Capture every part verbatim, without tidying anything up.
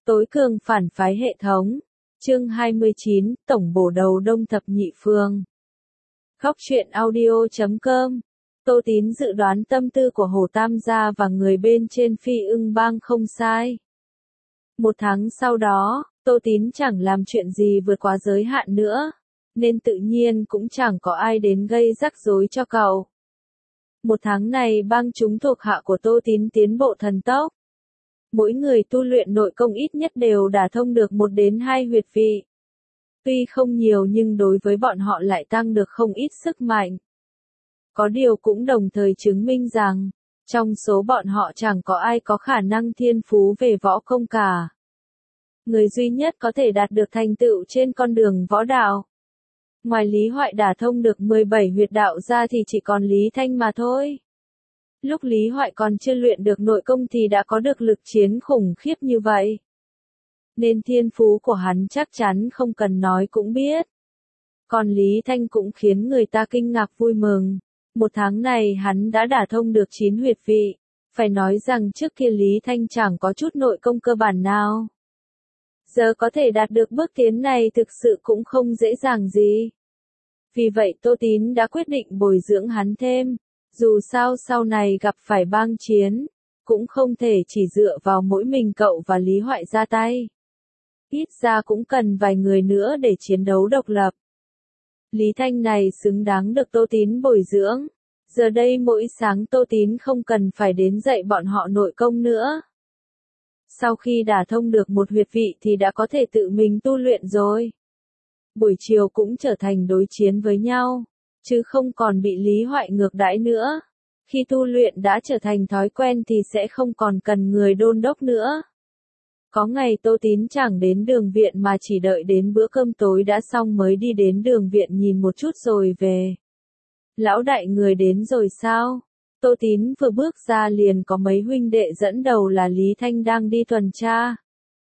Tối cường phản phái hệ thống. Chương hai mươi chín, Tổng bổ đầu Đông Thập Nhị Phương. Góc truyện audio chấm com. Tô Tín dự đoán tâm tư của Hồ Tam gia và người bên trên Phi Ưng Bang không sai. Một tháng sau đó, Tô Tín chẳng làm chuyện gì vượt quá giới hạn nữa, nên tự nhiên cũng chẳng có ai đến gây rắc rối cho cậu. Một tháng này bang chúng thuộc hạ của Tô Tín tiến bộ thần tốc. Mỗi người tu luyện nội công ít nhất đều đả thông được một đến hai huyệt vị. Tuy không nhiều nhưng đối với bọn họ lại tăng được không ít sức mạnh. Có điều cũng đồng thời chứng minh rằng, trong số bọn họ chẳng có ai có khả năng thiên phú về võ công cả. Người duy nhất có thể đạt được thành tựu trên con đường võ đạo. Ngoài Lý Hoại đả thông được mười bảy huyệt đạo ra thì chỉ còn Lý Thanh mà thôi. Lúc Lý Hoại còn chưa luyện được nội công thì đã có được lực chiến khủng khiếp như vậy. Nên thiên phú của hắn chắc chắn không cần nói cũng biết. Còn Lý Thanh cũng khiến người ta kinh ngạc vui mừng. Một tháng này hắn đã đả thông được chín huyệt vị. Phải nói rằng trước kia Lý Thanh chẳng có chút nội công cơ bản nào. Giờ có thể đạt được bước tiến này thực sự cũng không dễ dàng gì. Vì vậy Tô Tín đã quyết định bồi dưỡng hắn thêm. Dù sao sau này gặp phải bang chiến, cũng không thể chỉ dựa vào mỗi mình cậu và Lý Hoại ra tay. Ít ra cũng cần vài người nữa để chiến đấu độc lập. Lý Thanh này xứng đáng được Tô Tín bồi dưỡng. Giờ đây mỗi sáng Tô Tín không cần phải đến dạy bọn họ nội công nữa. Sau khi đả thông được một huyệt vị thì đã có thể tự mình tu luyện rồi. Buổi chiều cũng trở thành đối chiến với nhau, chứ không còn bị Lý Hoại ngược đãi nữa. Khi tu luyện đã trở thành thói quen thì sẽ không còn cần người đôn đốc nữa. Có ngày Tô Tín chẳng đến đường viện mà chỉ đợi đến bữa cơm tối đã xong mới đi đến đường viện nhìn một chút rồi về. Lão đại người đến rồi sao? Tô Tín vừa bước ra liền có mấy huynh đệ dẫn đầu là Lý Thanh đang đi tuần tra.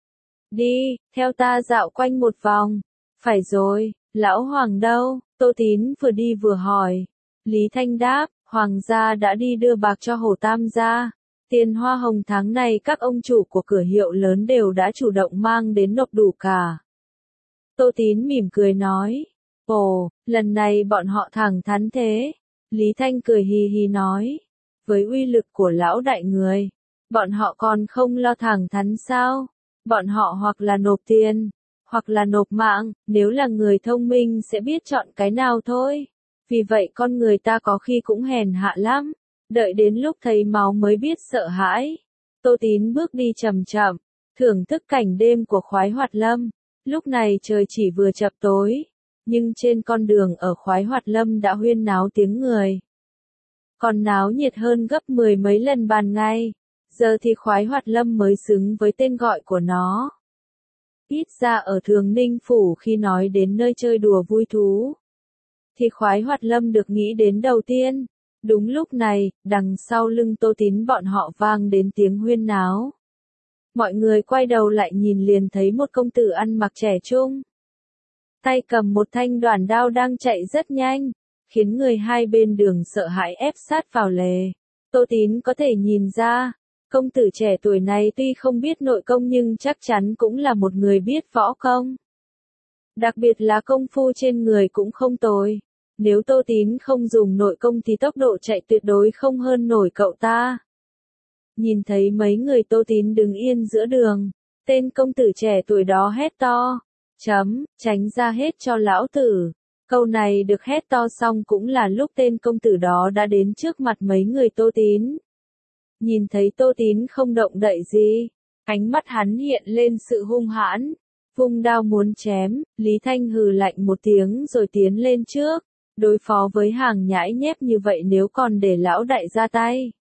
Đi, theo ta dạo quanh một vòng. Phải rồi, lão Hoàng đâu? Tô Tín vừa đi vừa hỏi. Lý Thanh đáp, Hoàng gia đã đi đưa bạc cho Hồ Tam gia. Tiền hoa hồng tháng này các ông chủ của cửa hiệu lớn đều đã chủ động mang đến nộp đủ cả. Tô Tín mỉm cười nói. Ồ, lần này bọn họ thẳng thắn thế. Lý Thanh cười hì hì nói. Với uy lực của lão đại người, bọn họ còn không lo thẳng thắn sao? Bọn họ hoặc là nộp tiền, hoặc là nộp mạng, nếu là người thông minh sẽ biết chọn cái nào thôi. Vì vậy con người ta có khi cũng hèn hạ lắm, đợi đến lúc thấy máu mới biết sợ hãi. Tô Tín bước đi chậm chậm, thưởng thức cảnh đêm của Khoái Hoạt Lâm. Lúc này trời chỉ vừa chập tối, nhưng trên con đường ở Khoái Hoạt Lâm đã huyên náo tiếng người. Còn náo nhiệt hơn gấp mười mấy lần ban ngày. Giờ thì Khoái Hoạt Lâm mới xứng với tên gọi của nó. Ít ra ở Thường Ninh Phủ khi nói đến nơi chơi đùa vui thú, thì Khoái Hoạt Lâm được nghĩ đến đầu tiên. Đúng lúc này, đằng sau lưng Tô Tín bọn họ vang đến tiếng huyên náo. Mọi người quay đầu lại nhìn liền thấy một công tử ăn mặc trẻ trung. Tay cầm một thanh đoản đao đang chạy rất nhanh, khiến người hai bên đường sợ hãi ép sát vào lề. Tô Tín có thể nhìn ra, công tử trẻ tuổi này tuy không biết nội công nhưng chắc chắn cũng là một người biết võ công. Đặc biệt là công phu trên người cũng không tồi. Nếu Tô Tín không dùng nội công thì tốc độ chạy tuyệt đối không hơn nổi cậu ta. Nhìn thấy mấy người Tô Tín đứng yên giữa đường, tên công tử trẻ tuổi đó hét to. Chấm, tránh ra hết cho lão tử. Câu này được hét to xong cũng là lúc tên công tử đó đã đến trước mặt mấy người Tô Tín. Nhìn thấy Tô Tín không động đậy gì, ánh mắt hắn hiện lên sự hung hãn, vung đao muốn chém. Lý Thanh hừ lạnh một tiếng rồi tiến lên trước, đối phó với hàng nhãi nhép như vậy nếu còn để lão đại ra tay,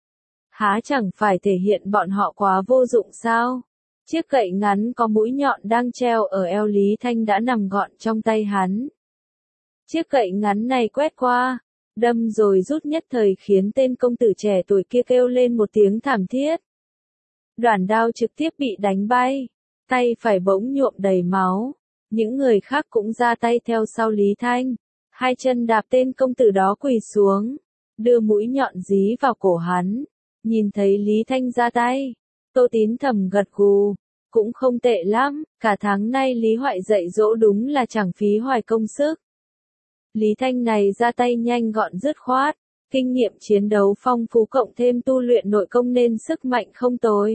há chẳng phải thể hiện bọn họ quá vô dụng sao? Chiếc gậy ngắn có mũi nhọn đang treo ở eo Lý Thanh đã nằm gọn trong tay hắn. Chiếc gậy ngắn này quét qua, đâm rồi rút nhất thời khiến tên công tử trẻ tuổi kia kêu lên một tiếng thảm thiết. Đoản đao trực tiếp bị đánh bay, tay phải bỗng nhuộm đầy máu. Những người khác cũng ra tay theo sau Lý Thanh, hai chân đạp tên công tử đó quỳ xuống, đưa mũi nhọn dí vào cổ hắn. Nhìn thấy Lý Thanh ra tay, Tô Tín thầm gật gù, cũng không tệ lắm, cả tháng nay Lý Hoại dạy dỗ đúng là chẳng phí hoài công sức. Lý Thanh này ra tay nhanh gọn dứt khoát, kinh nghiệm chiến đấu phong phú cộng thêm tu luyện nội công nên sức mạnh không tồi.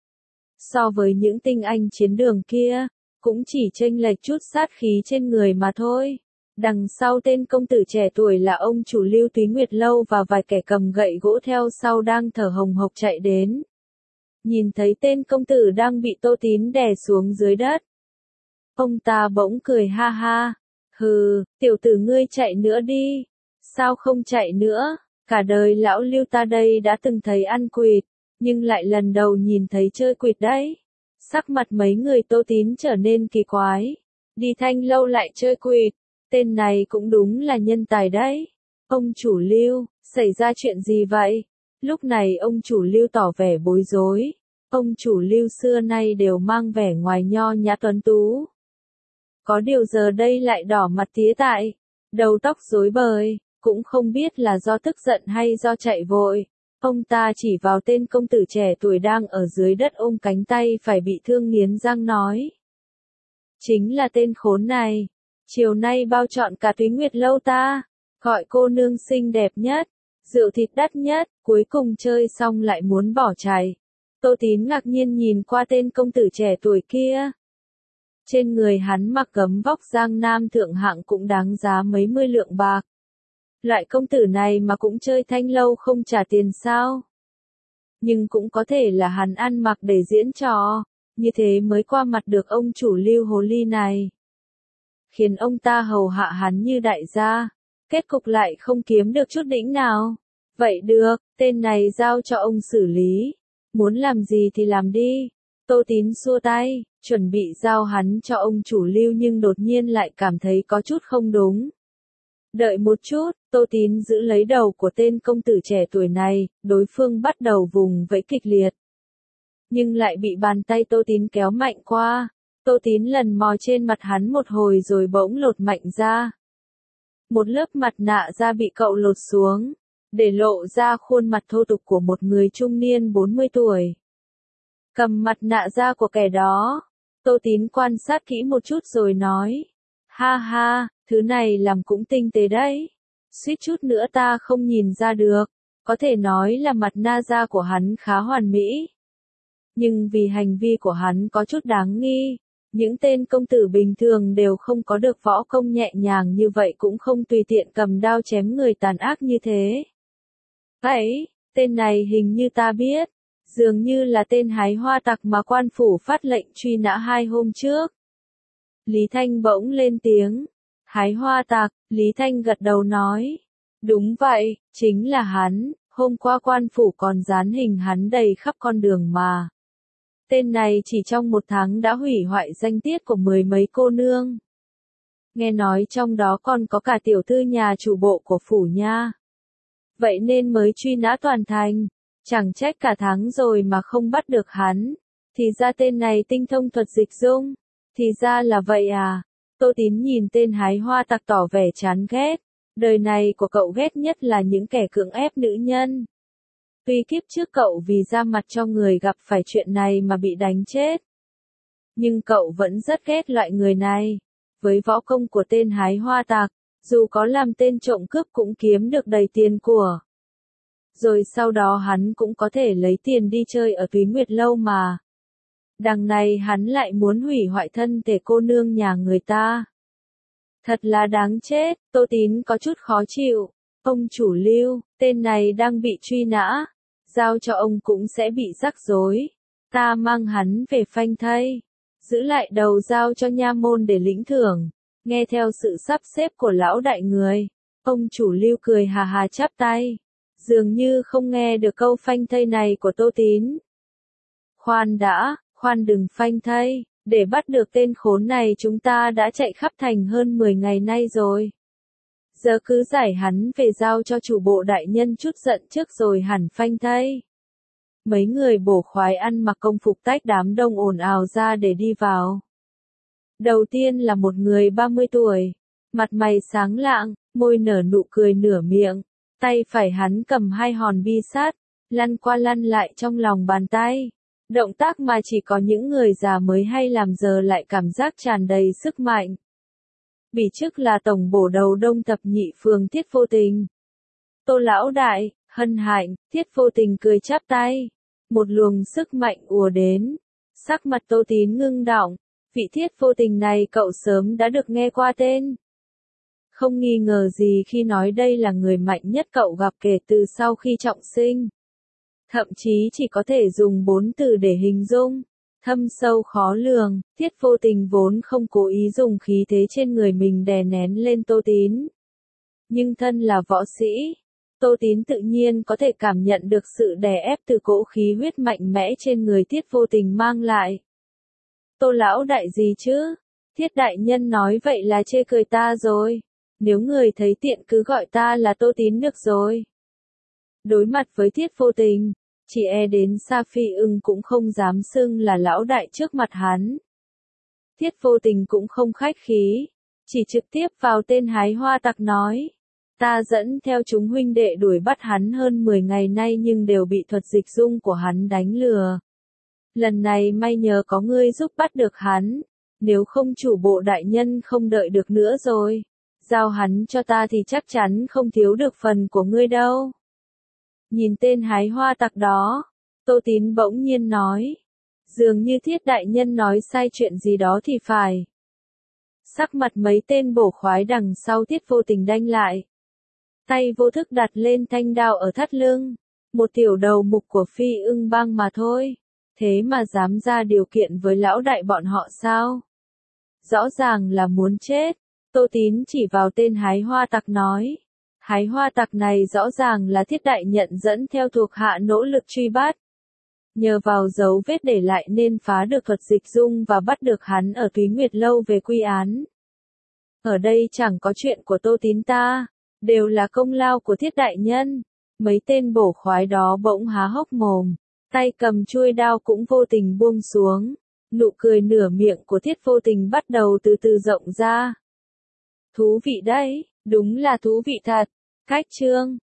So với những tinh anh chiến đường kia, cũng chỉ chênh lệch chút sát khí trên người mà thôi. Đằng sau tên công tử trẻ tuổi là ông chủ Lưu Túy Nguyệt Lâu và vài kẻ cầm gậy gỗ theo sau đang thở hồng hộc chạy đến. Nhìn thấy tên công tử đang bị Tô Tín đè xuống dưới đất. Ông ta bỗng cười ha ha. Hừ, tiểu tử ngươi chạy nữa đi. Sao không chạy nữa? Cả đời lão Lưu ta đây đã từng thấy ăn quỵt, nhưng lại lần đầu nhìn thấy chơi quỵt đấy. Sắc mặt mấy người Tô Tín trở nên kỳ quái. Đi Thanh Lâu lại chơi quỵt, tên này cũng đúng là nhân tài đấy. Ông chủ Lưu, xảy ra chuyện gì vậy? Lúc này ông chủ Lưu tỏ vẻ bối rối. Ông chủ Lưu xưa nay đều mang vẻ ngoài nho nhã tuấn tú. Có điều giờ đây lại đỏ mặt tía tại, đầu tóc rối bời, cũng không biết là do tức giận hay do chạy vội. Ông ta chỉ vào tên công tử trẻ tuổi đang ở dưới đất ôm cánh tay phải bị thương nghiến răng nói. Chính là tên khốn này, chiều nay bao trọn cả Túy Nguyệt Lâu ta, gọi cô nương xinh đẹp nhất, rượu thịt đắt nhất, cuối cùng chơi xong lại muốn bỏ chạy. Tô Tín ngạc nhiên nhìn qua tên công tử trẻ tuổi kia. Trên người hắn mặc gấm vóc giang nam thượng hạng cũng đáng giá mấy mươi lượng bạc. Loại công tử này mà cũng chơi Thanh Lâu không trả tiền sao? Nhưng cũng có thể là hắn ăn mặc để diễn trò, như thế mới qua mặt được ông chủ Lưu hồ ly này. Khiến ông ta hầu hạ hắn như đại gia, kết cục lại không kiếm được chút đỉnh nào. Vậy được, tên này giao cho ông xử lý, muốn làm gì thì làm đi. Tô Tín xua tay, chuẩn bị giao hắn cho ông chủ Lưu nhưng đột nhiên lại cảm thấy có chút không đúng. Đợi một chút, Tô Tín giữ lấy đầu của tên công tử trẻ tuổi này, đối phương bắt đầu vùng vẫy kịch liệt. Nhưng lại bị bàn tay Tô Tín kéo mạnh qua. Tô Tín lần mò trên mặt hắn một hồi rồi bỗng lột mạnh ra. Một lớp mặt nạ da bị cậu lột xuống, để lộ ra khuôn mặt thô tục của một người trung niên bốn mươi tuổi. Cầm mặt nạ da của kẻ đó, Tô Tín quan sát kỹ một chút rồi nói. Ha ha, thứ này làm cũng tinh tế đấy. Suýt chút nữa ta không nhìn ra được, có thể nói là mặt nạ da của hắn khá hoàn mỹ. Nhưng vì hành vi của hắn có chút đáng nghi, những tên công tử bình thường đều không có được võ công nhẹ nhàng như vậy cũng không tùy tiện cầm đao chém người tàn ác như thế. Vậy, tên này hình như ta biết, dường như là tên hái hoa tặc mà quan phủ phát lệnh truy nã hai hôm trước. Lý Thanh bỗng lên tiếng. Hái hoa tặc, Lý Thanh gật đầu nói. Đúng vậy, chính là hắn, hôm qua quan phủ còn dán hình hắn đầy khắp con đường mà. Tên này chỉ trong một tháng đã hủy hoại danh tiết của mười mấy cô nương. Nghe nói trong đó còn có cả tiểu thư nhà chủ bộ của phủ nha. Vậy nên mới truy nã toàn thành, chẳng trách cả tháng rồi mà không bắt được hắn. Thì ra tên này tinh thông thuật dịch dung, thì ra là vậy à. Tô Tín nhìn tên hái hoa tặc tỏ vẻ chán ghét. Đời này của cậu ghét nhất là những kẻ cưỡng ép nữ nhân. Tuy kiếp trước cậu vì ra mặt cho người gặp phải chuyện này mà bị đánh chết. Nhưng cậu vẫn rất ghét loại người này. Với võ công của tên hái hoa tặc, dù có làm tên trộm cướp cũng kiếm được đầy tiền của. Rồi sau đó hắn cũng có thể lấy tiền đi chơi ở Túy Nguyệt Lâu mà. Đằng này hắn lại muốn hủy hoại thân thể cô nương nhà người ta. Thật là đáng chết, Tô Tín có chút khó chịu. Ông chủ Lưu, tên này đang bị truy nã, giao cho ông cũng sẽ bị rắc rối. Ta mang hắn về phanh thây, giữ lại đầu giao cho nha môn để lĩnh thưởng. Nghe theo sự sắp xếp của lão đại người, ông chủ Lưu cười hà hà chắp tay, dường như không nghe được câu phanh thây này của Tô Tín. Khoan đã, khoan đừng phanh thây, để bắt được tên khốn này chúng ta đã chạy khắp thành hơn mười ngày nay rồi. Giờ cứ giải hắn về giao cho chủ bộ đại nhân chút giận trước rồi hẳn phanh thây. Mấy người bổ khoái ăn mặc công phục tách đám đông ồn ào ra để đi vào. Đầu tiên là một người ba mươi tuổi, mặt mày sáng lạng, môi nở nụ cười nửa miệng, tay phải hắn cầm hai hòn bi sắt, lăn qua lăn lại trong lòng bàn tay. Động tác mà chỉ có những người già mới hay làm giờ lại cảm giác tràn đầy sức mạnh. Bỉ chức là tổng bổ đầu đông thập nhị phương Thiết Vô Tình. Tô lão đại, hân hạnh, Thiết Vô Tình cười chắp tay. Một luồng sức mạnh ùa đến. Sắc mặt Tô Tín ngưng đọng, vị Thiết Vô Tình này cậu sớm đã được nghe qua tên. Không nghi ngờ gì khi nói đây là người mạnh nhất cậu gặp kể từ sau khi trọng sinh. Thậm chí chỉ có thể dùng bốn từ để hình dung. Thâm sâu khó lường, Thiết Vô Tình vốn không cố ý dùng khí thế trên người mình đè nén lên Tô Tín. Nhưng thân là võ sĩ, Tô Tín tự nhiên có thể cảm nhận được sự đè ép từ cỗ khí huyết mạnh mẽ trên người Thiết Vô Tình mang lại. Tô lão đại gì chứ? Thiết đại nhân nói vậy là chê cười ta rồi. Nếu người thấy tiện cứ gọi ta là Tô Tín được rồi. Đối mặt với Thiết Vô Tình, chỉ e đến Sa Phi Ưng cũng không dám xưng là lão đại trước mặt hắn. Thiết Vô Tình cũng không khách khí, chỉ trực tiếp vào tên hái hoa tặc nói. Ta dẫn theo chúng huynh đệ đuổi bắt hắn hơn mười ngày nay nhưng đều bị thuật dịch dung của hắn đánh lừa. Lần này may nhờ có ngươi giúp bắt được hắn, nếu không chủ bộ đại nhân không đợi được nữa rồi. Giao hắn cho ta thì chắc chắn không thiếu được phần của ngươi đâu. Nhìn tên hái hoa tặc đó, Tô Tín bỗng nhiên nói. Dường như Thiết đại nhân nói sai chuyện gì đó thì phải. Sắc mặt mấy tên bổ khoái đằng sau Thiết Vô Tình đanh lại. Tay vô thức đặt lên thanh đao ở thắt lưng. Một tiểu đầu mục của Phi Ưng Bang mà thôi. Thế mà dám ra điều kiện với lão đại bọn họ sao? Rõ ràng là muốn chết. Tô Tín chỉ vào tên hái hoa tặc nói. Hái hoa tặc này rõ ràng là Thiết đại nhận dẫn theo thuộc hạ nỗ lực truy bắt. Nhờ vào dấu vết để lại nên phá được thuật dịch dung và bắt được hắn ở Túy Nguyệt Lâu về quy án. Ở đây chẳng có chuyện của Tô Tín ta, đều là công lao của Thiết đại nhân. Mấy tên bổ khoái đó bỗng há hốc mồm, tay cầm chuôi đao cũng vô tình buông xuống. Nụ cười nửa miệng của Thiết Vô Tình bắt đầu từ từ rộng ra. Thú vị đấy, đúng là thú vị thật. Cách chương